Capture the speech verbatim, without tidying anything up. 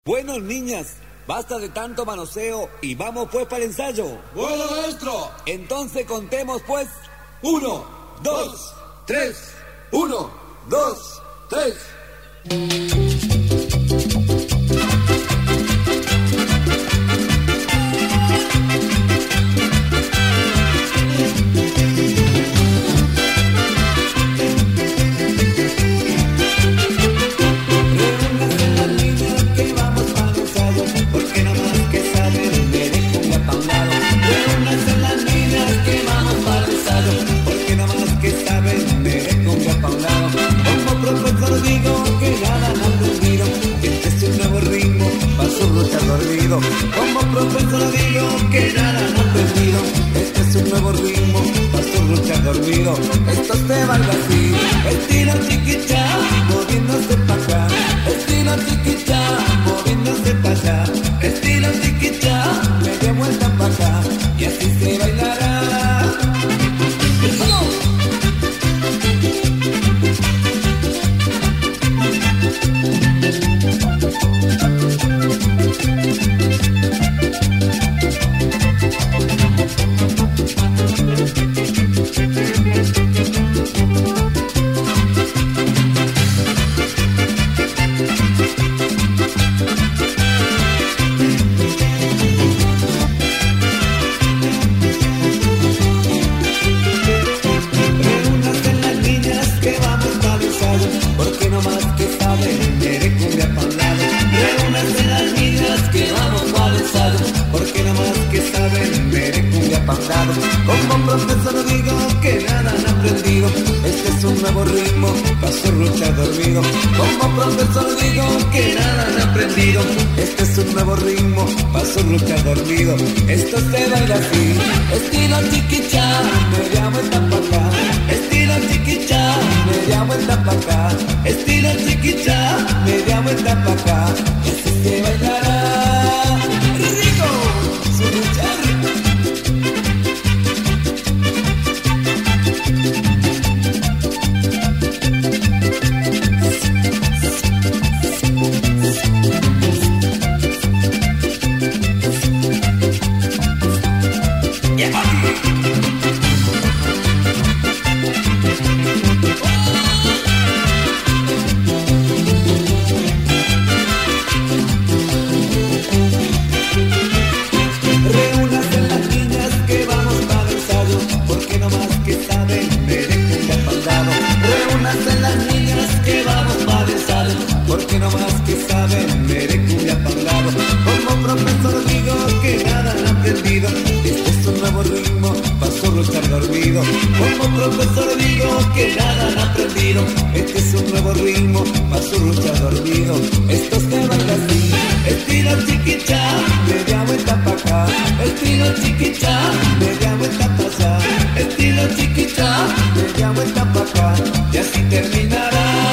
Bueno, niñas, basta de tanto manoseo y vamos pues para el ensayo. ¡Bueno, maestro! Entonces contemos pues. Uno, dos, tres. Uno, dos, tres. Como profesor digo que nada han aprendido. Este es un nuevo ritmo para su luchar dormido. Esto se baila así, estilo chiquicha, moviéndose para acá. Estilo chiquicha, moviéndose para allá. Estilo chiquicha, media vuelta para acá. Y así se bailará. Como profesor digo que nada han aprendido. Este es un nuevo ritmo para su lucha dormido. Como profesor digo que nada han aprendido. Este es un nuevo ritmo para su lucha dormido. Esto se baila así, estilo chiquicha, media vuelta para acá. Estilo chiquicha, media vuelta para acá. Estilo chiquicha, media vuelta para acá. Y así se bailará. ¡Rico! Su lucha rico. Porque no más que saben, merecumbia parlado. Como profesor digo que nada han aprendido. Este es un nuevo ritmo para solo estar dormido. Como profesor digo que nada han aprendido. Este es un nuevo ritmo para solo estar dormido. Esto se baila así, estilo chiquicha, media vuelta para acá. Estilo chiquicha, media vuelta para allá. Estilo chiquicha, media vuelta para acá. Y así terminará.